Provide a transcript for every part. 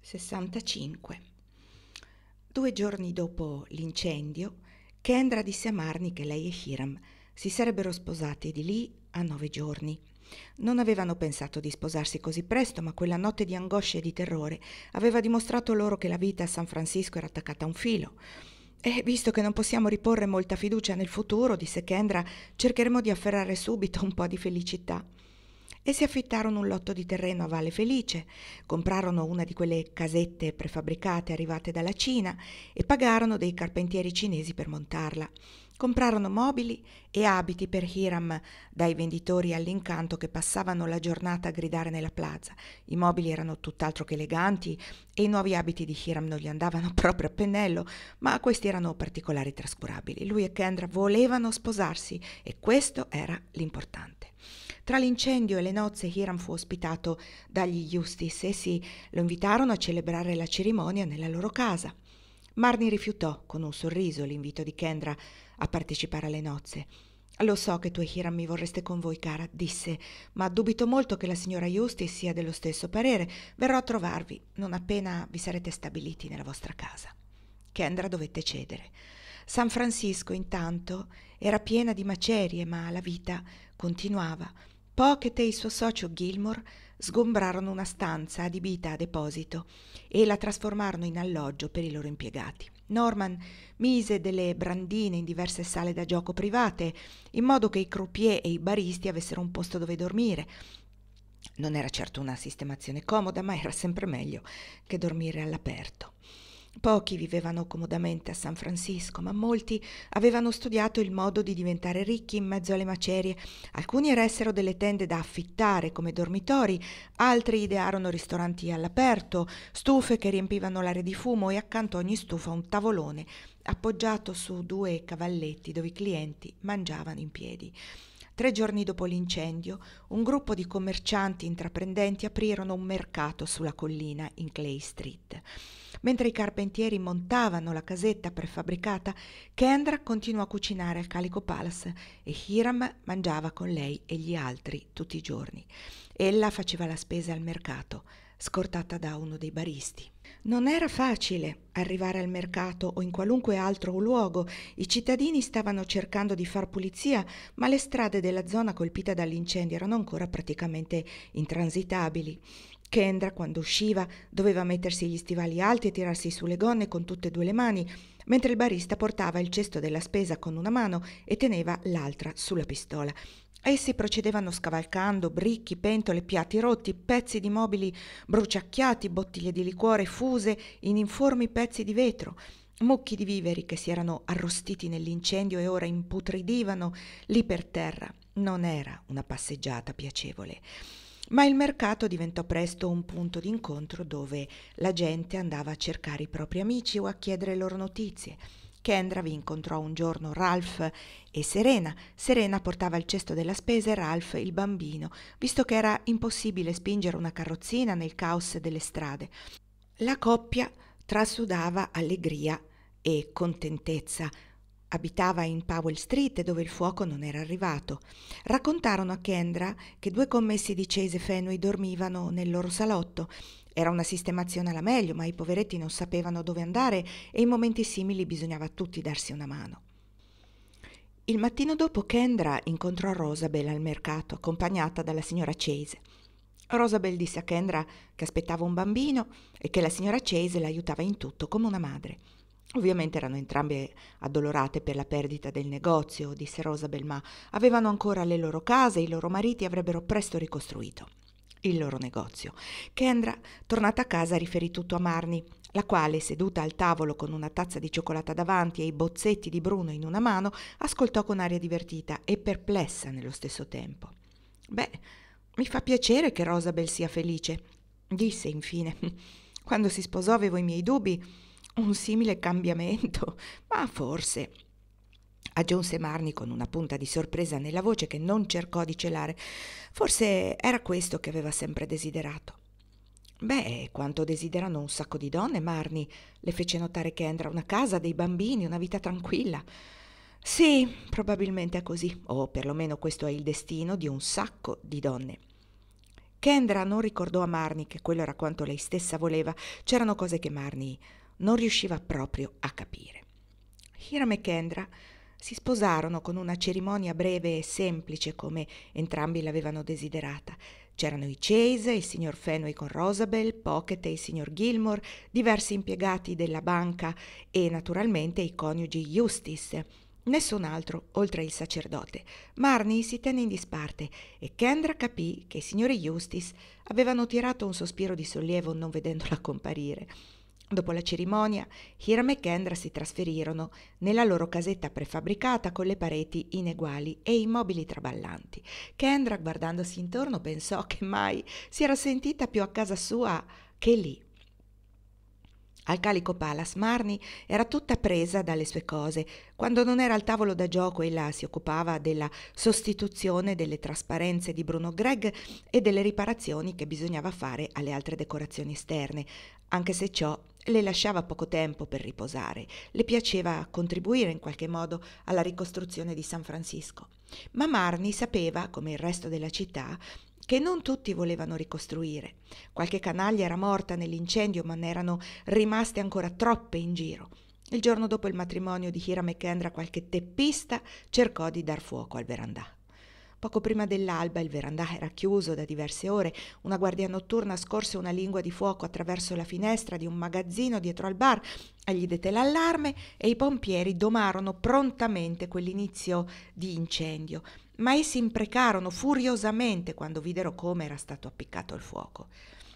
65. 2 giorni dopo l'incendio, Kendra disse a Marnie che lei e Hiram si sarebbero sposati di lì a 9 giorni. Non avevano pensato di sposarsi così presto, ma quella notte di angoscia e di terrore aveva dimostrato loro che la vita a San Francisco era attaccata a un filo. E visto che non possiamo riporre molta fiducia nel futuro, disse Kendra, cercheremo di afferrare subito un po' di felicità. E si affittarono un lotto di terreno a Valle Felice, comprarono una di quelle casette prefabbricate arrivate dalla Cina e pagarono dei carpentieri cinesi per montarla. Comprarono mobili e abiti per Hiram dai venditori all'incanto che passavano la giornata a gridare nella plaza. I mobili erano tutt'altro che eleganti e i nuovi abiti di Hiram non gli andavano proprio a pennello, ma questi erano particolari trascurabili. Lui e Kendra volevano sposarsi e questo era l'importante. Tra l'incendio e le nozze Hiram fu ospitato dagli Eustace. Essi lo invitarono a celebrare la cerimonia nella loro casa. Marnie rifiutò con un sorriso l'invito di Kendra a partecipare alle nozze. «Lo so che tu e Hiram mi vorreste con voi, cara», disse, «ma dubito molto che la signora Eustace sia dello stesso parere. Verrò a trovarvi non appena vi sarete stabiliti nella vostra casa». Kendra dovette cedere. San Francisco, intanto, era piena di macerie, ma la vita continuava. Pocket e il suo socio Gilmore sgombrarono una stanza adibita a deposito e la trasformarono in alloggio per i loro impiegati. Norman mise delle brandine in diverse sale da gioco private, in modo che i croupier e i baristi avessero un posto dove dormire. Non era certo una sistemazione comoda, ma era sempre meglio che dormire all'aperto. Pochi vivevano comodamente a San Francisco, ma molti avevano studiato il modo di diventare ricchi in mezzo alle macerie. Alcuni eressero delle tende da affittare come dormitori, altri idearono ristoranti all'aperto, stufe che riempivano l'aria di fumo e accanto a ogni stufa un tavolone appoggiato su 2 cavalletti dove i clienti mangiavano in piedi. 3 giorni dopo l'incendio, un gruppo di commercianti intraprendenti aprirono un mercato sulla collina in Clay Street. Mentre i carpentieri montavano la casetta prefabbricata, Kendra continuò a cucinare al Calico Palace e Hiram mangiava con lei e gli altri tutti i giorni. Ella faceva la spesa al mercato, scortata da uno dei baristi. Non era facile arrivare al mercato o in qualunque altro luogo. I cittadini stavano cercando di far pulizia, ma le strade della zona colpita dall'incendio erano ancora praticamente intransitabili. Kendra, quando usciva, doveva mettersi gli stivali alti e tirarsi su le gonne con tutte e 2 le mani, mentre il barista portava il cesto della spesa con una mano e teneva l'altra sulla pistola. Essi procedevano scavalcando bricchi, pentole, piatti rotti, pezzi di mobili bruciacchiati, bottiglie di liquore fuse in informi pezzi di vetro, mucchi di viveri che si erano arrostiti nell'incendio e ora imputridivano lì per terra. Non era una passeggiata piacevole. Ma il mercato diventò presto un punto d'incontro dove la gente andava a cercare i propri amici o a chiedere loro notizie. Kendra vi incontrò un giorno Ralph e Serena. Serena portava il cesto della spesa e Ralph il bambino, visto che era impossibile spingere una carrozzina nel caos delle strade. La coppia trasudava allegria e contentezza. Abitava in Powell Street, dove il fuoco non era arrivato. Raccontarono a Kendra che 2 commessi di Chase Fenway dormivano nel loro salotto. Era una sistemazione alla meglio, ma i poveretti non sapevano dove andare e in momenti simili bisognava a tutti darsi una mano. Il mattino dopo Kendra incontrò Rosabel al mercato, accompagnata dalla signora Chase. Rosabel disse a Kendra che aspettava un bambino e che la signora Chase l'aiutava in tutto come una madre. Ovviamente erano entrambe addolorate per la perdita del negozio, disse Rosabel, ma avevano ancora le loro case e i loro mariti avrebbero presto ricostruito il loro negozio. Kendra, tornata a casa, riferì tutto a Marnie, la quale, seduta al tavolo con una tazza di cioccolata davanti e i bozzetti di Bruno in una mano, ascoltò con aria divertita e perplessa nello stesso tempo. «Beh, mi fa piacere che Rosabel sia felice», disse infine. «Quando si sposò avevo i miei dubbi. Un simile cambiamento, ma forse», aggiunse Marnie con una punta di sorpresa nella voce che non cercò di celare, «forse era questo che aveva sempre desiderato». «Beh, quanto desiderano un sacco di donne, Marnie», le fece notare Kendra, «una casa, dei bambini, una vita tranquilla». «Sì, probabilmente è così, o perlomeno questo è il destino di un sacco di donne». Kendra non ricordò a Marnie che quello era quanto lei stessa voleva. C'erano cose che Marnie non riusciva proprio a capire. Hiram e Kendra si sposarono con una cerimonia breve e semplice come entrambi l'avevano desiderata. C'erano i Chase, il signor Fenway con Rosabel, Pocket e il signor Gilmore, diversi impiegati della banca e naturalmente i coniugi Eustace. Nessun altro, oltre il sacerdote. Marnie si tenne in disparte e Kendra capì che i signori Eustace avevano tirato un sospiro di sollievo non vedendola comparire. Dopo la cerimonia, Hiram e Kendra si trasferirono nella loro casetta prefabbricata con le pareti ineguali e i mobili traballanti. Kendra, guardandosi intorno, pensò che mai si era sentita più a casa sua che lì. Al Calico Palace Marnie era tutta presa dalle sue cose. Quando non era al tavolo da gioco ella si occupava della sostituzione delle trasparenze di Bruno Gregg e delle riparazioni che bisognava fare alle altre decorazioni esterne, anche se ciò le lasciava poco tempo per riposare. Le piaceva contribuire in qualche modo alla ricostruzione di San Francisco. Ma Marnie sapeva, come il resto della città, che non tutti volevano ricostruire. Qualche canaglia era morta nell'incendio, ma ne erano rimaste ancora troppe in giro. Il giorno dopo il matrimonio di Hiram e Kendra qualche teppista cercò di dar fuoco al verandà. Poco prima dell'alba il verandà era chiuso da diverse ore. Una guardia notturna scorse una lingua di fuoco attraverso la finestra di un magazzino dietro al bar. Egli dette l'allarme e i pompieri domarono prontamente quell'inizio di incendio, ma essi imprecarono furiosamente quando videro come era stato appiccato il fuoco.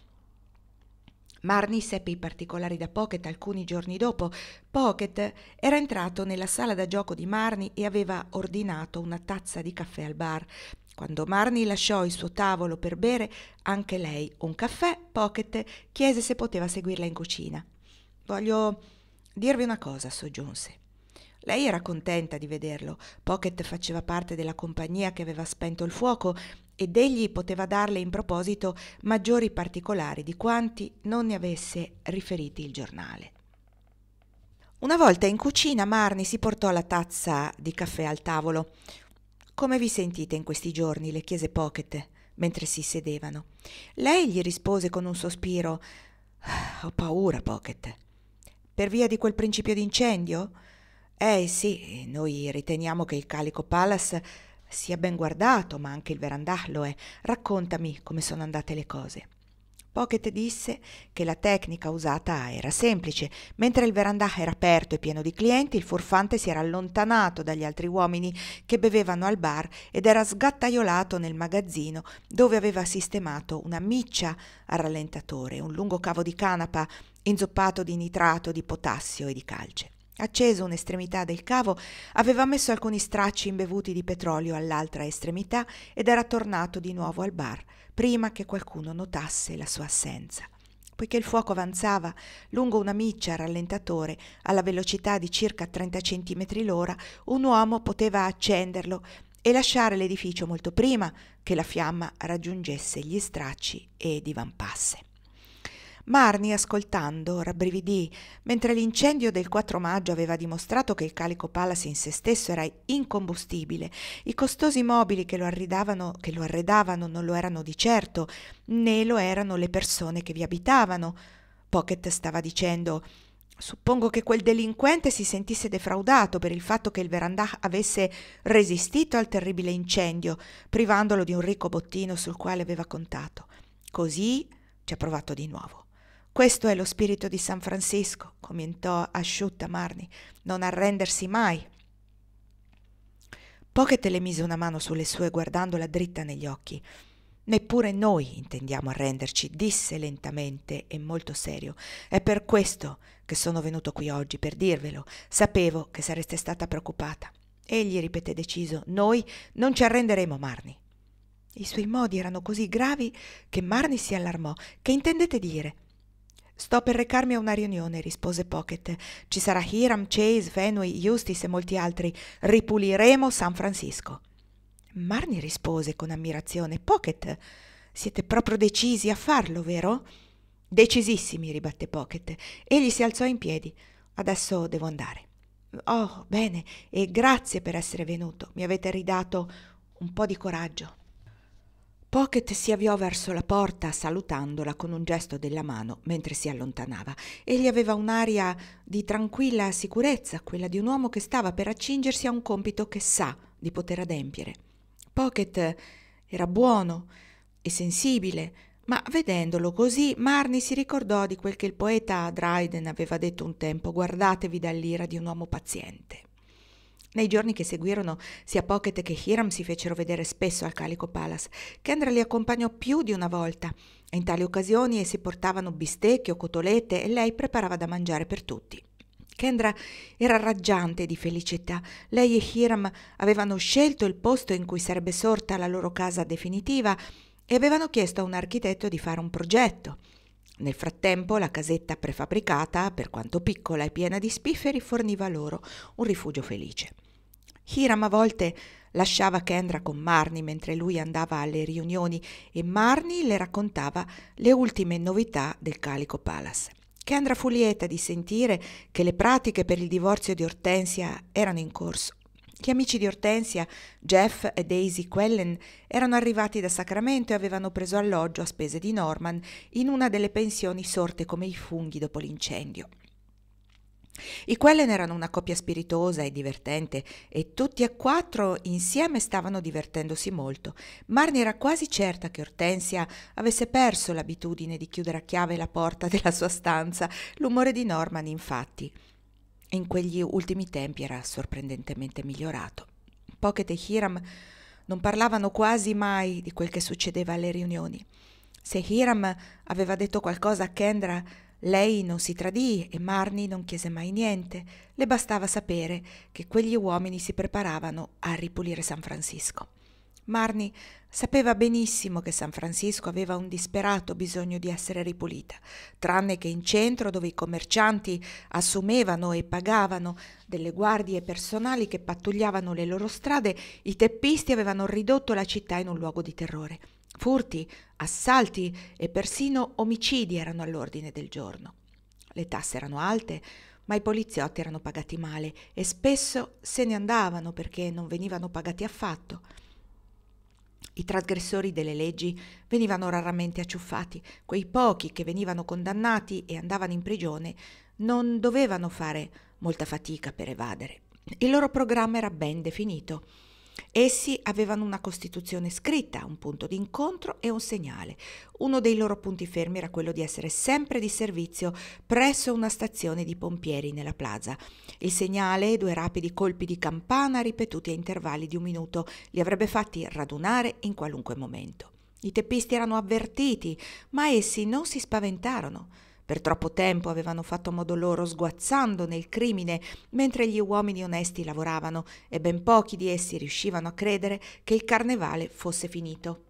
Marnie seppe i particolari da Pocket alcuni giorni dopo. Pocket era entrato nella sala da gioco di Marnie e aveva ordinato una tazza di caffè al bar. Quando Marnie lasciò il suo tavolo per bere anche lei un caffè, Pocket chiese se poteva seguirla in cucina. «Voglio dirvi una cosa», soggiunse. Lei era contenta di vederlo. Pocket faceva parte della compagnia che aveva spento il fuoco ed egli poteva darle in proposito maggiori particolari di quanti non ne avesse riferiti il giornale. Una volta in cucina Marnie si portò la tazza di caffè al tavolo. «Come vi sentite in questi giorni?» le chiese Pocket mentre si sedevano. Lei gli rispose con un sospiro: «Ho paura, Pocket». «Per via di quel principio d'incendio?» Sì, noi riteniamo che il Calico Palace sia ben guardato, ma anche il verandà lo è. Raccontami come sono andate le cose». Pocket disse che la tecnica usata era semplice. Mentre il verandà era aperto e pieno di clienti, il furfante si era allontanato dagli altri uomini che bevevano al bar ed era sgattaiolato nel magazzino dove aveva sistemato una miccia a rallentatore, un lungo cavo di canapa inzuppato di nitrato di potassio e di calce. Acceso un'estremità del cavo, aveva messo alcuni stracci imbevuti di petrolio all'altra estremità ed era tornato di nuovo al bar, prima che qualcuno notasse la sua assenza. Poiché il fuoco avanzava lungo una miccia a rallentatore alla velocità di circa 30 centimetri l'ora, un uomo poteva accenderlo e lasciare l'edificio molto prima che la fiamma raggiungesse gli stracci e divampasse. Marnie, ascoltando, rabbrividì. Mentre l'incendio del 4 maggio aveva dimostrato che il Calico Palace in se stesso era incombustibile, i costosi mobili che lo arredavano non lo erano di certo, né lo erano le persone che vi abitavano. Pocket stava dicendo: «Suppongo che quel delinquente si sentisse defraudato per il fatto che il verandà avesse resistito al terribile incendio, privandolo di un ricco bottino sul quale aveva contato. Così ci ha provato di nuovo». «Questo è lo spirito di San Francisco», commentò asciutta Marnie, «non arrendersi mai». Pocket le mise una mano sulle sue guardandola dritta negli occhi. «Neppure noi intendiamo arrenderci», disse lentamente e molto serio. «È per questo che sono venuto qui oggi, per dirvelo. Sapevo che sareste stata preoccupata». Egli ripeté deciso: «Noi non ci arrenderemo, Marnie». I suoi modi erano così gravi che Marnie si allarmò. «Che intendete dire?» «Sto per recarmi a una riunione», rispose Pocket. «Ci sarà Hiram, Chase, Fenway, Eustace e molti altri. Ripuliremo San Francisco». Marnie rispose con ammirazione: «Pocket, siete proprio decisi a farlo, vero?» «Decisissimi», ribatté Pocket. Egli si alzò in piedi. «Adesso devo andare». «Oh, bene, e grazie per essere venuto. Mi avete ridato un po' di coraggio». Pocket si avviò verso la porta salutandola con un gesto della mano mentre si allontanava. Egli aveva un'aria di tranquilla sicurezza, quella di un uomo che stava per accingersi a un compito che sa di poter adempiere. Pocket era buono e sensibile, ma vedendolo così Marnie si ricordò di quel che il poeta Dryden aveva detto un tempo: guardatevi dall'ira di un uomo paziente. Nei giorni che seguirono, sia Pocket che Hiram si fecero vedere spesso al Calico Palace. Kendra li accompagnò più di una volta. In tali occasioni essi portavano bistecche o cotolette e lei preparava da mangiare per tutti. Kendra era raggiante di felicità. Lei e Hiram avevano scelto il posto in cui sarebbe sorta la loro casa definitiva e avevano chiesto a un architetto di fare un progetto. Nel frattempo la casetta prefabbricata, per quanto piccola e piena di spifferi, forniva loro un rifugio felice. Hiram a volte lasciava Kendra con Marnie mentre lui andava alle riunioni e Marnie le raccontava le ultime novità del Calico Palace. Kendra fu lieta di sentire che le pratiche per il divorzio di Hortensia erano in corso. Gli amici di Hortensia, Jeff e Daisy Quellen, erano arrivati da Sacramento e avevano preso alloggio a spese di Norman in una delle pensioni sorte come i funghi dopo l'incendio. I Quellen erano una coppia spiritosa e divertente e tutti e quattro insieme stavano divertendosi molto. Marnie era quasi certa che Hortensia avesse perso l'abitudine di chiudere a chiave la porta della sua stanza. L'umore di Norman, infatti, in quegli ultimi tempi era sorprendentemente migliorato. Pocket e Hiram non parlavano quasi mai di quel che succedeva alle riunioni. Se Hiram aveva detto qualcosa a Kendra, lei non si tradì e Marnie non chiese mai niente. Le bastava sapere che quegli uomini si preparavano a ripulire San Francisco. Marnie sapeva benissimo che San Francisco aveva un disperato bisogno di essere ripulita, tranne che in centro, dove i commercianti assumevano e pagavano delle guardie personali che pattugliavano le loro strade, i teppisti avevano ridotto la città in un luogo di terrore. Furti, assalti e persino omicidi erano all'ordine del giorno. Le tasse erano alte, ma i poliziotti erano pagati male e spesso se ne andavano perché non venivano pagati affatto. I trasgressori delle leggi venivano raramente acciuffati. Quei pochi che venivano condannati e andavano in prigione non dovevano fare molta fatica per evadere. Il loro programma era ben definito. Essi avevano una costituzione scritta, un punto d'incontro e un segnale. Uno dei loro punti fermi era quello di essere sempre di servizio presso una stazione di pompieri nella plaza. Il segnale, 2 rapidi colpi di campana ripetuti a intervalli di 1 minuto, li avrebbe fatti radunare in qualunque momento. I teppisti erano avvertiti, ma essi non si spaventarono. Per troppo tempo avevano fatto a modo loro, sguazzando nel crimine, mentre gli uomini onesti lavoravano, e ben pochi di essi riuscivano a credere che il carnevale fosse finito.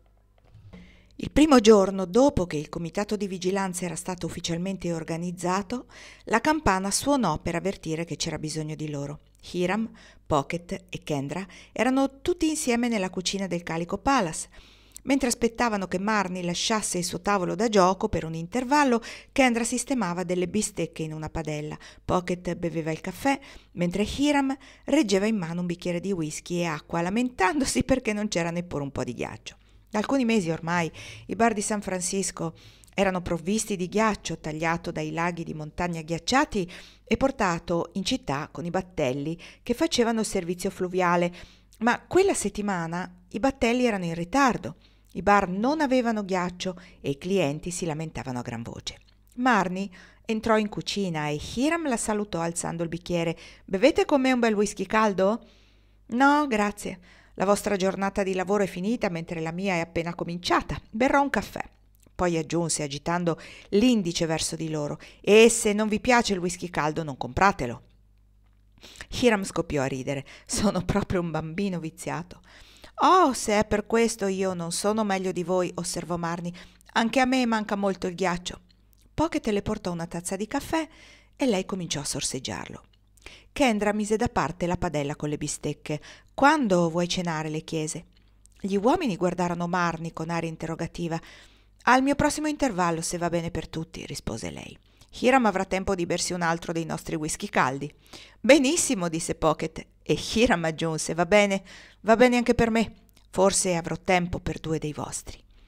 Il primo giorno dopo che il comitato di vigilanza era stato ufficialmente organizzato, la campana suonò per avvertire che c'era bisogno di loro. Hiram, Pocket e Kendra erano tutti insieme nella cucina del Calico Palace. Mentre aspettavano che Marnie lasciasse il suo tavolo da gioco per un intervallo, Kendra sistemava delle bistecche in una padella. Pocket beveva il caffè, mentre Hiram reggeva in mano un bicchiere di whisky e acqua, lamentandosi perché non c'era neppure un po' di ghiaccio. Da alcuni mesi ormai i bar di San Francisco erano provvisti di ghiaccio tagliato dai laghi di montagna ghiacciati e portato in città con i battelli che facevano il servizio fluviale, ma quella settimana i battelli erano in ritardo. I bar non avevano ghiaccio e i clienti si lamentavano a gran voce. Marnie entrò in cucina e Hiram la salutò alzando il bicchiere. «Bevete con me un bel whisky caldo?» «No, grazie. La vostra giornata di lavoro è finita mentre la mia è appena cominciata. Berrò un caffè». Poi aggiunse, agitando l'indice verso di loro: «E se non vi piace il whisky caldo, non compratelo». Hiram scoppiò a ridere. «Sono proprio un bambino viziato». «Oh, se è per questo io non sono meglio di voi», osservò Marnie. «Anche a me manca molto il ghiaccio». Pocket le portò una tazza di caffè e lei cominciò a sorseggiarlo. Kendra mise da parte la padella con le bistecche. «Quando vuoi cenare?» le chiese. Gli uomini guardarono Marnie con aria interrogativa. «Al mio prossimo intervallo, se va bene per tutti», rispose lei. «Hiram avrà tempo di bersi un altro dei nostri whisky caldi». «Benissimo», disse Pocket, e Hiram aggiunse: va bene anche per me. Forse avrò tempo per 2 dei vostri».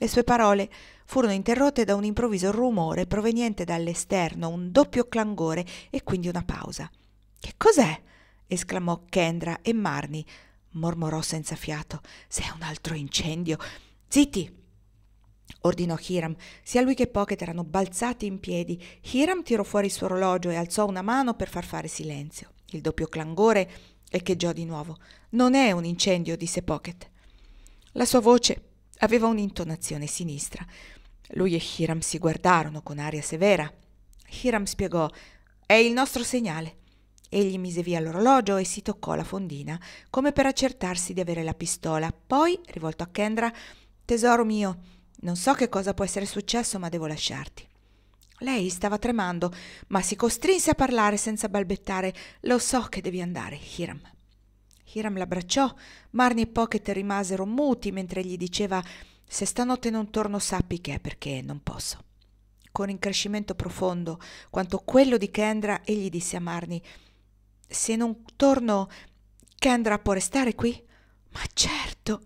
Le sue parole furono interrotte da un improvviso rumore proveniente dall'esterno, un doppio clangore e quindi una pausa. «Che cos'è?» esclamò Kendra, e Marnie mormorò senza fiato. «Se è un altro incendio!» «Zitti!» ordinò Hiram. Sia lui che Pocket erano balzati in piedi. Hiram tirò fuori il suo orologio e alzò una mano per far fare silenzio. Il doppio clangore echeggiò di nuovo. «Non è un incendio», disse Pocket. La sua voce aveva un'intonazione sinistra. Lui e Hiram si guardarono con aria severa. Hiram spiegò: «È il nostro segnale». Egli mise via l'orologio e si toccò la fondina, come per accertarsi di avere la pistola. Poi, rivolto a Kendra: «Tesoro mio, non so che cosa può essere successo, ma devo lasciarti». Lei stava tremando, ma si costrinse a parlare senza balbettare. «Lo so che devi andare, Hiram». Hiram l'abbracciò. Marnie e Pocket rimasero muti mentre gli diceva: «Se stanotte non torno, sappi che è perché non posso». Con increscimento profondo quanto quello di Kendra, egli disse a Marnie: «Se non torno, Kendra può restare qui?» «Ma certo!»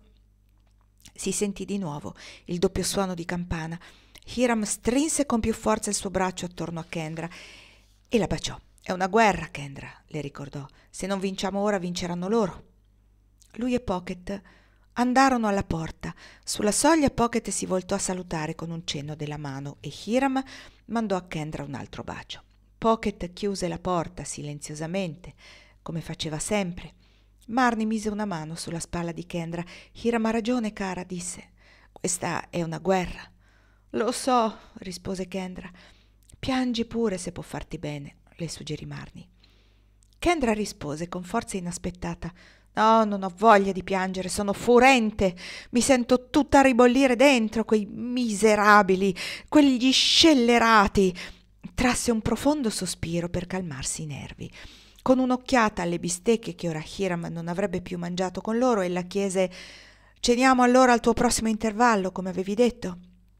Si sentì di nuovo il doppio suono di campana. Hiram strinse con più forza il suo braccio attorno a Kendra e la baciò. «È una guerra, Kendra», le ricordò. «Se non vinciamo ora, vinceranno loro». Lui e Pocket andarono alla porta. Sulla soglia Pocket si voltò a salutare con un cenno della mano e Hiram mandò a Kendra un altro bacio. Pocket chiuse la porta silenziosamente, come faceva sempre. Marnie mise una mano sulla spalla di Kendra. «Hiram ha ragione, cara», disse. «Questa è una guerra». «Lo so», rispose Kendra. «Piangi pure se può farti bene», le suggerì Marnie. Kendra rispose con forza inaspettata: «No, non ho voglia di piangere, sono furente, mi sento tutta ribollire dentro, quei miserabili, quegli scellerati». Trasse un profondo sospiro per calmarsi i nervi. Con un'occhiata alle bistecche che ora Hiram non avrebbe più mangiato con loro, ella chiese: «Ceniamo allora al tuo prossimo intervallo, come avevi detto?»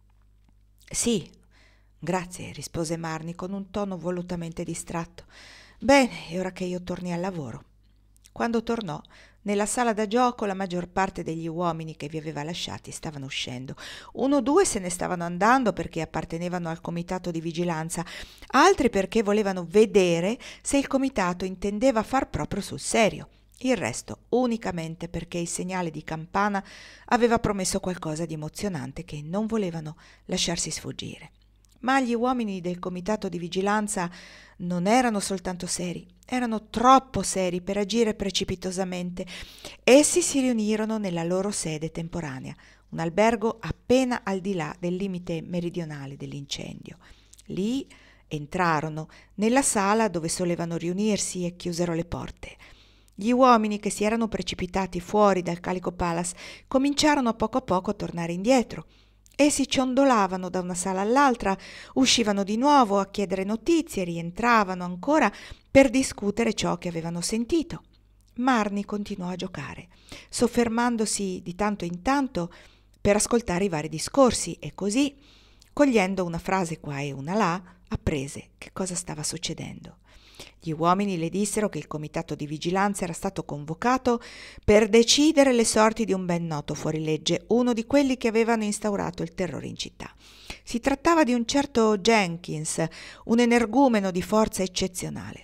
«Sì, grazie», rispose Marnie con un tono volutamente distratto. «Bene, è ora che io torni al lavoro». Quando tornò, nella sala da gioco la maggior parte degli uomini che vi aveva lasciati stavano uscendo. Uno o due se ne stavano andando perché appartenevano al comitato di vigilanza, altri perché volevano vedere se il comitato intendeva far proprio sul serio. Il resto unicamente perché il segnale di campana aveva promesso qualcosa di emozionante che non volevano lasciarsi sfuggire. Ma gli uomini del comitato di vigilanza non erano soltanto seri, erano troppo seri per agire precipitosamente. Essi si riunirono nella loro sede temporanea, un albergo appena al di là del limite meridionale dell'incendio. Lì entrarono nella sala dove solevano riunirsi e chiusero le porte. Gli uomini che si erano precipitati fuori dal Calico Palace cominciarono a poco tornare indietro. Essi ciondolavano da una sala all'altra, uscivano di nuovo a chiedere notizie, rientravano ancora per discutere ciò che avevano sentito. Marnie continuò a giocare, soffermandosi di tanto in tanto per ascoltare i vari discorsi e così, cogliendo una frase qua e una là, apprese che cosa stava succedendo. Gli uomini le dissero che il comitato di vigilanza era stato convocato per decidere le sorti di un ben noto fuorilegge, uno di quelli che avevano instaurato il terrore in città. Si trattava di un certo Jenkins, un energumeno di forza eccezionale.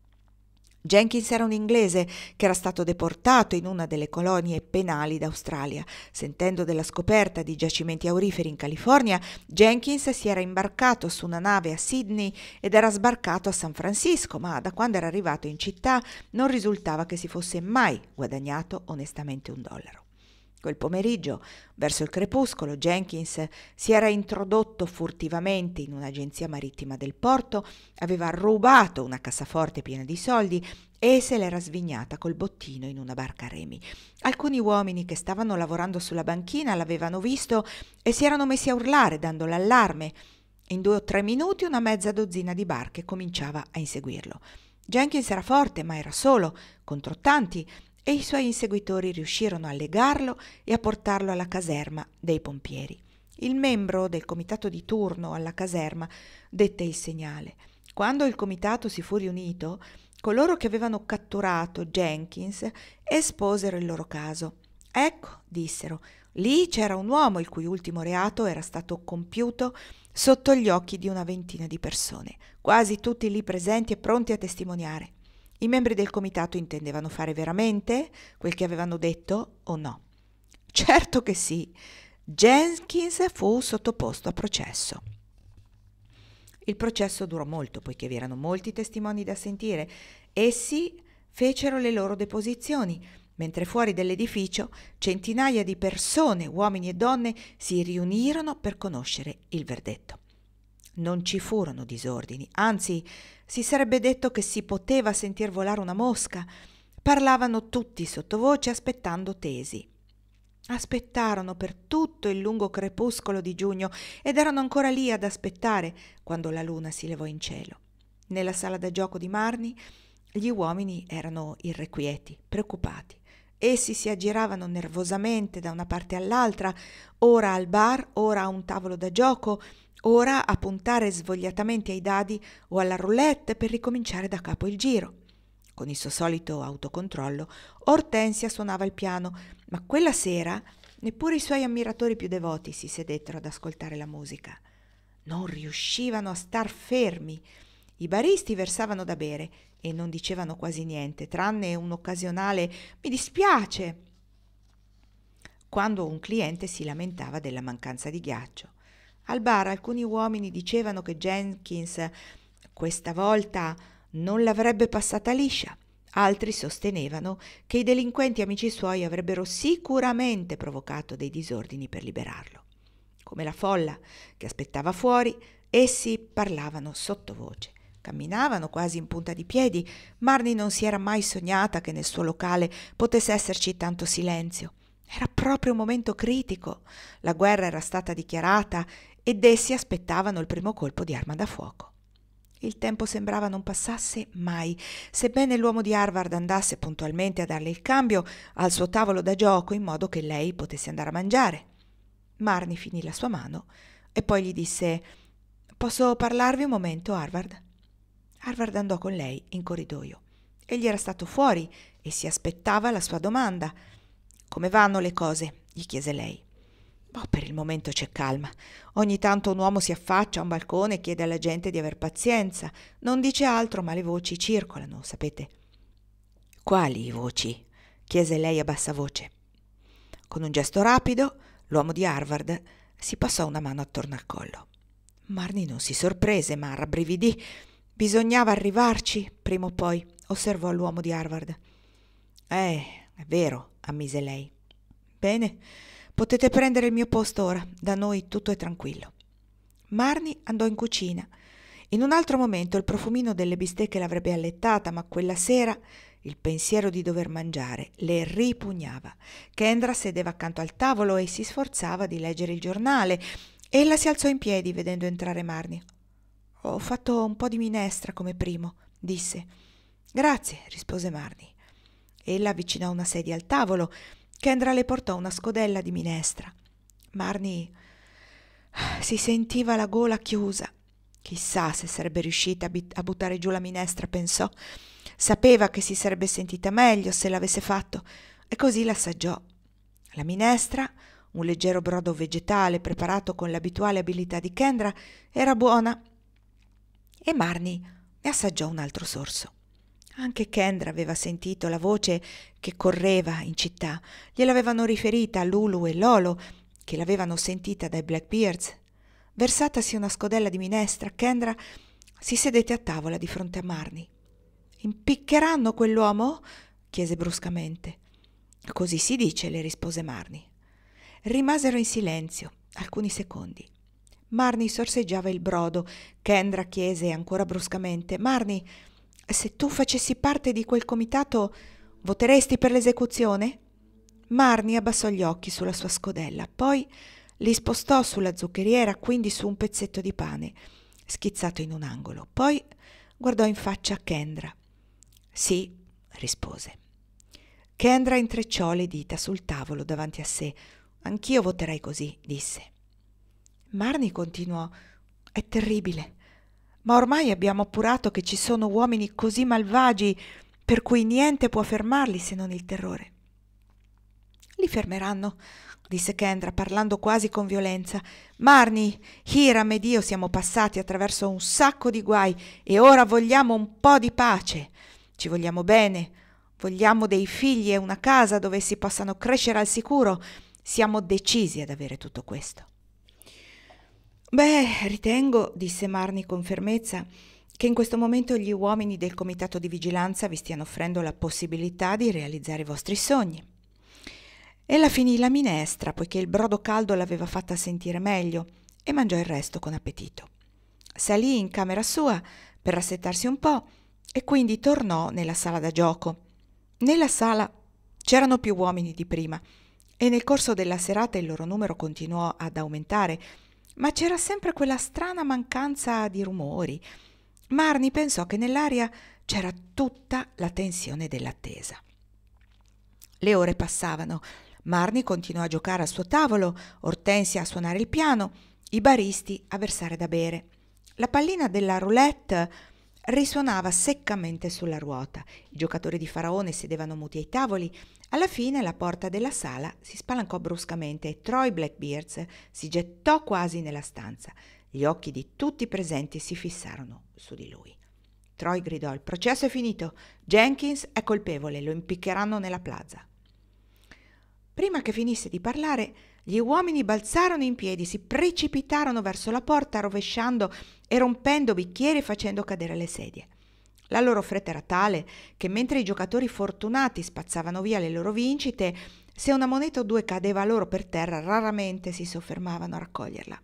Jenkins era un inglese che era stato deportato in una delle colonie penali d'Australia. Sentendo della scoperta di giacimenti auriferi in California, Jenkins si era imbarcato su una nave a Sydney ed era sbarcato a San Francisco, ma da quando era arrivato in città non risultava che si fosse mai guadagnato onestamente $1. Quel pomeriggio, verso il crepuscolo, Jenkins si era introdotto furtivamente in un'agenzia marittima del porto, aveva rubato una cassaforte piena di soldi e se l'era svignata col bottino in una barca a remi. Alcuni uomini che stavano lavorando sulla banchina l'avevano visto e si erano messi a urlare dando l'allarme. In 2 o 3 minuti una mezza dozzina di barche cominciava a inseguirlo. Jenkins era forte, ma era solo, contro tanti, e i suoi inseguitori riuscirono a legarlo e a portarlo alla caserma dei pompieri. Il membro del comitato di turno alla caserma dette il segnale. Quando il comitato si fu riunito, coloro che avevano catturato Jenkins esposero il loro caso. Ecco, dissero, lì c'era un uomo il cui ultimo reato era stato compiuto sotto gli occhi di una ventina di persone, quasi tutti lì presenti e pronti a testimoniare. I membri del comitato intendevano fare veramente quel che avevano detto o no? Certo che sì. Jenkins fu sottoposto a processo. Il processo durò molto, poiché vi erano molti testimoni da sentire. Essi fecero le loro deposizioni, mentre fuori dell'edificio centinaia di persone, uomini e donne, si riunirono per conoscere il verdetto. Non ci furono disordini, anzi, si sarebbe detto che si poteva sentir volare una mosca. Parlavano tutti sottovoce aspettando tesi. Aspettarono per tutto il lungo crepuscolo di giugno ed erano ancora lì ad aspettare quando la luna si levò in cielo. Nella sala da gioco di Marnie gli uomini erano irrequieti, preoccupati. Essi si aggiravano nervosamente da una parte all'altra, ora al bar, ora a un tavolo da gioco, ora a puntare svogliatamente ai dadi o alla roulette per ricominciare da capo il giro. Con il suo solito autocontrollo, Ortensia suonava il piano, ma quella sera neppure i suoi ammiratori più devoti si sedettero ad ascoltare la musica. Non riuscivano a star fermi. I baristi versavano da bere e non dicevano quasi niente, tranne un occasionale «mi dispiace» quando un cliente si lamentava della mancanza di ghiaccio. Al bar alcuni uomini dicevano che Jenkins questa volta non l'avrebbe passata liscia. Altri sostenevano che i delinquenti amici suoi avrebbero sicuramente provocato dei disordini per liberarlo. Come la folla che aspettava fuori, essi parlavano sottovoce, camminavano quasi in punta di piedi. Marnie non si era mai sognata che nel suo locale potesse esserci tanto silenzio. Era proprio un momento critico. La guerra era stata dichiarata ed essi aspettavano il primo colpo di arma da fuoco. Il tempo sembrava non passasse mai, sebbene l'uomo di Harvard andasse puntualmente a darle il cambio al suo tavolo da gioco in modo che lei potesse andare a mangiare. Marnie finì la sua mano e poi gli disse: «Posso parlarvi un momento, Harvard?» Harvard andò con lei in corridoio. Egli era stato fuori e si aspettava la sua domanda. «Come vanno le cose?» gli chiese lei. «Oh, per il momento c'è calma. Ogni tanto un uomo si affaccia a un balcone e chiede alla gente di aver pazienza. Non dice altro, ma le voci circolano, sapete». «Quali voci?» chiese lei a bassa voce. Con un gesto rapido, l'uomo di Harvard si passò una mano attorno al collo. Marnie non si sorprese, ma rabbrividì. «Bisognava arrivarci, prima o poi», osservò l'uomo di Harvard. È vero», ammise lei. «Bene, potete prendere il mio posto ora. Da noi tutto è tranquillo». Marnie andò in cucina. In un altro momento il profumino delle bistecche l'avrebbe allettata, ma quella sera il pensiero di dover mangiare le ripugnava. Kendra sedeva accanto al tavolo e si sforzava di leggere il giornale. Ella si alzò in piedi vedendo entrare Marnie. «Ho fatto un po' di minestra come primo», disse. «Grazie», rispose Marnie. Ella avvicinò una sedia al tavolo. Kendra le portò una scodella di minestra. Marnie si sentiva la gola chiusa. Chissà se sarebbe riuscita a buttare giù la minestra, pensò. Sapeva che si sarebbe sentita meglio se l'avesse fatto e così l'assaggiò. La minestra, un leggero brodo vegetale preparato con l'abituale abilità di Kendra, era buona e Marnie ne assaggiò un altro sorso. Anche Kendra aveva sentito la voce che correva in città. Gliel'avevano riferita Lulu e Lolo, che l'avevano sentita dai Blackbeards. Versatasi una scodella di minestra, Kendra si sedette a tavola di fronte a Marnie. «Impiccheranno quell'uomo?» chiese bruscamente. «Così si dice», le rispose Marnie. Rimasero in silenzio alcuni secondi. Marnie sorseggiava il brodo. Kendra chiese ancora bruscamente: «Marnie, se tu facessi parte di quel comitato, voteresti per l'esecuzione?» Marnie abbassò gli occhi sulla sua scodella, poi li spostò sulla zuccheriera, quindi su un pezzetto di pane, schizzato in un angolo. Poi guardò in faccia a Kendra. «Sì», rispose. Kendra intrecciò le dita sul tavolo davanti a sé. «Anch'io voterei così», disse. Marnie continuò: «È terribile. Ma ormai abbiamo appurato che ci sono uomini così malvagi per cui niente può fermarli se non il terrore. Li fermeranno, disse Kendra, parlando quasi con violenza. Marnie, Hiram ed io siamo passati attraverso un sacco di guai e ora vogliamo un po' di pace. Ci vogliamo bene, vogliamo dei figli e una casa dove si possano crescere al sicuro. Siamo decisi ad avere tutto questo. Beh, ritengo, disse Marnie con fermezza, che in questo momento gli uomini del comitato di vigilanza vi stiano offrendo la possibilità di realizzare i vostri sogni. Ella finì la minestra, poiché il brodo caldo l'aveva fatta sentire meglio, e mangiò il resto con appetito. Salì in camera sua per rassettarsi un po' e quindi tornò nella sala da gioco. Nella sala c'erano più uomini di prima e nel corso della serata il loro numero continuò ad aumentare, ma c'era sempre quella strana mancanza di rumori. Marnie pensò che nell'aria c'era tutta la tensione dell'attesa. Le ore passavano. Marnie continuò a giocare al suo tavolo, Ortensia a suonare il piano, i baristi a versare da bere. La pallina della roulette risuonava seccamente sulla ruota. I giocatori di Faraone sedevano muti ai tavoli. Alla fine la porta della sala si spalancò bruscamente e Troy Blackbeard si gettò quasi nella stanza. Gli occhi di tutti i presenti si fissarono su di lui. Troy gridò: «Il processo è finito. Jenkins è colpevole, lo impiccheranno nella plaza». Prima che finisse di parlare, gli uomini balzarono in piedi, si precipitarono verso la porta, rovesciando e rompendo bicchieri e facendo cadere le sedie. La loro fretta era tale che mentre i giocatori fortunati spazzavano via le loro vincite, se una moneta o due cadeva loro per terra, raramente si soffermavano a raccoglierla.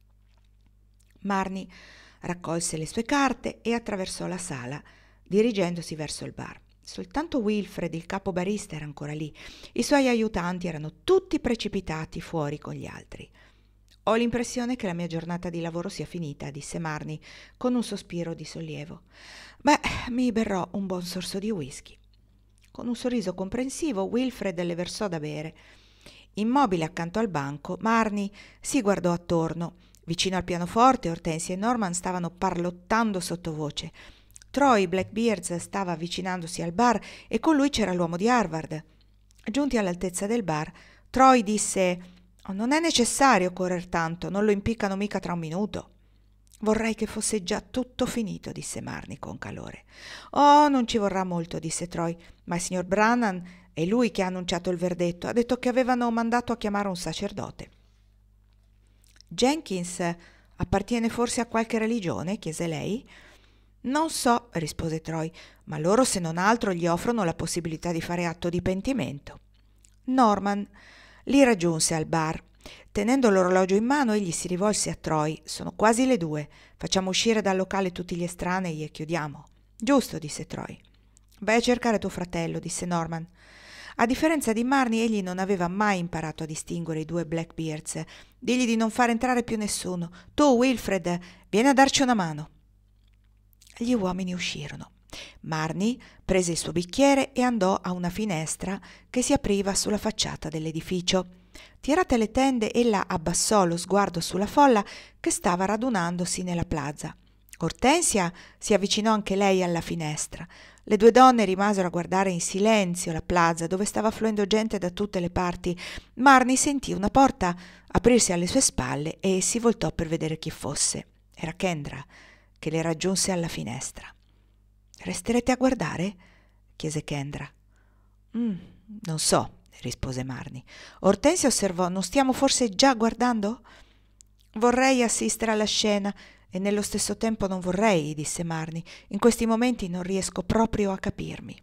Marnie raccolse le sue carte e attraversò la sala, dirigendosi verso il bar. Soltanto Wilfred, il capo barista, era ancora lì. I suoi aiutanti erano tutti precipitati fuori con gli altri. «Ho l'impressione che la mia giornata di lavoro sia finita», disse Marnie con un sospiro di sollievo. «Beh, mi berrò un buon sorso di whisky». Con un sorriso comprensivo Wilfred le versò da bere. Immobile accanto al banco, Marnie si guardò attorno. Vicino al pianoforte Ortensia e Norman stavano parlottando sottovoce. Troy Blackbeard stava avvicinandosi al bar e con lui c'era l'uomo di Harvard. Giunti all'altezza del bar, Troy disse: «Oh, non è necessario correr tanto, non lo impiccano mica tra un minuto». «Vorrei che fosse già tutto finito», disse Marnie con calore. «Oh, non ci vorrà molto», disse Troy, «ma il signor Brannan è lui che ha annunciato il verdetto. Ha detto che avevano mandato a chiamare un sacerdote». «Jenkins appartiene forse a qualche religione?» chiese lei. «Non so», rispose Troy, «ma loro se non altro gli offrono la possibilità di fare atto di pentimento». Norman li raggiunse al bar. Tenendo l'orologio in mano, egli si rivolse a Troy: «Sono quasi le 2. Facciamo uscire dal locale tutti gli estranei e chiudiamo». «Giusto», disse Troy. «Vai a cercare tuo fratello», disse Norman. A differenza di Marnie, egli non aveva mai imparato a distinguere i due Blackbeards. «Digli di non far entrare più nessuno. Tu, Wilfred, vieni a darci una mano». Gli uomini uscirono. Marnie prese il suo bicchiere e andò a una finestra che si apriva sulla facciata dell'edificio. Tirate le tende, ella abbassò lo sguardo sulla folla che stava radunandosi nella plaza. Ortensia si avvicinò anche lei alla finestra. Le due donne rimasero a guardare in silenzio la plaza, dove stava affluendo gente da tutte le parti. Marnie sentì una porta aprirsi alle sue spalle e si voltò per vedere chi fosse. Era Kendra, che le raggiunse alla finestra. «Resterete a guardare?» chiese Kendra. Non so», rispose Marnie. Ortensia osservò: «Non stiamo forse già guardando?» «Vorrei assistere alla scena e nello stesso tempo non vorrei», disse Marnie. «In questi momenti non riesco proprio a capirmi».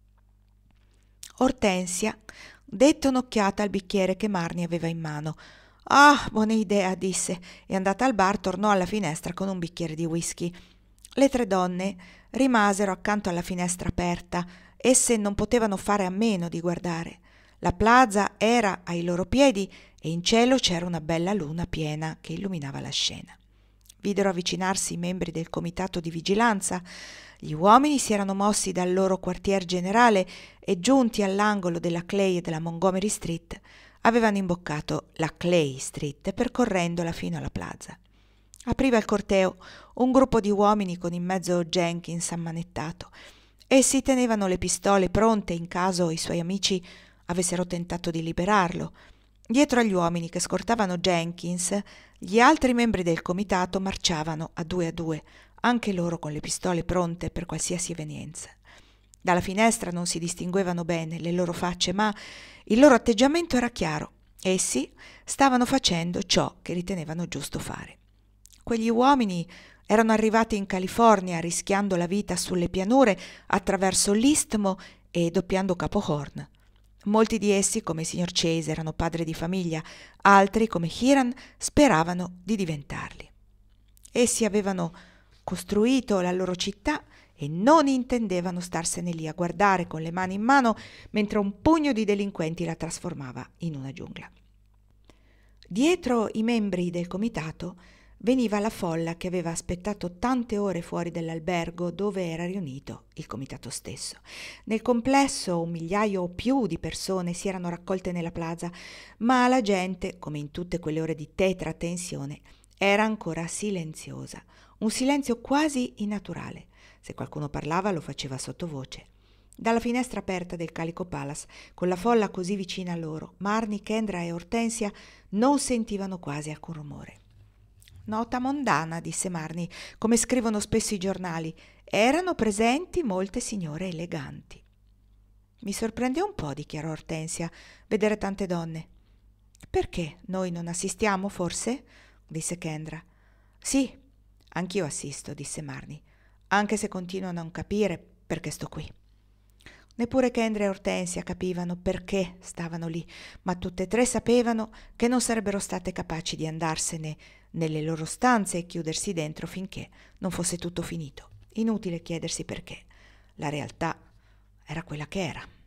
Ortensia dette un'occhiata al bicchiere che Marnie aveva in mano. «Ah, buona idea», disse, e andata al bar tornò alla finestra con un bicchiere di whisky. Le tre donne rimasero accanto alla finestra aperta. Esse non potevano fare a meno di guardare. La plaza era ai loro piedi e in cielo c'era una bella luna piena che illuminava la scena. Videro avvicinarsi i membri del comitato di vigilanza. Gli uomini si erano mossi dal loro quartier generale e, giunti all'angolo della Clay e della Montgomery Street, avevano imboccato la Clay Street percorrendola fino alla plaza. Apriva il corteo un gruppo di uomini con in mezzo Jenkins ammanettato. Essi tenevano le pistole pronte in caso i suoi amici avessero tentato di liberarlo. Dietro agli uomini che scortavano Jenkins, gli altri membri del comitato marciavano a due, anche loro con le pistole pronte per qualsiasi evenienza. Dalla finestra non si distinguevano bene le loro facce, ma il loro atteggiamento era chiaro. Essi stavano facendo ciò che ritenevano giusto fare. Quegli uomini erano arrivati in California rischiando la vita sulle pianure attraverso l'Istmo e doppiando Capo Horn. Molti di essi, come il signor Chase, erano padri di famiglia, altri, come Hiram, speravano di diventarli. Essi avevano costruito la loro città e non intendevano starsene lì a guardare con le mani in mano mentre un pugno di delinquenti la trasformava in una giungla. Dietro i membri del comitato veniva la folla che aveva aspettato tante ore fuori dall'albergo dove era riunito il comitato stesso. Nel complesso 1 migliaio o più di persone si erano raccolte nella plaza, ma la gente, come in tutte quelle ore di tetra tensione, era ancora silenziosa, un silenzio quasi innaturale. Se qualcuno parlava lo faceva sottovoce. Dalla finestra aperta del Calico Palace, con la folla così vicina a loro, Marnie, Kendra e Hortensia non sentivano quasi alcun rumore. Nota mondana, disse Marnie, come scrivono spesso i giornali. Erano presenti molte signore eleganti. Mi sorprende un po', dichiarò Hortensia, vedere tante donne. Perché noi non assistiamo, forse? Disse Kendra. Sì, anch'io assisto, disse Marnie, anche se continuo a non capire perché sto qui. Neppure Kendra e Hortensia capivano perché stavano lì, ma tutte e tre sapevano che non sarebbero state capaci di andarsene nelle loro stanze e chiudersi dentro finché non fosse tutto finito. Inutile chiedersi perché. La realtà era quella che era.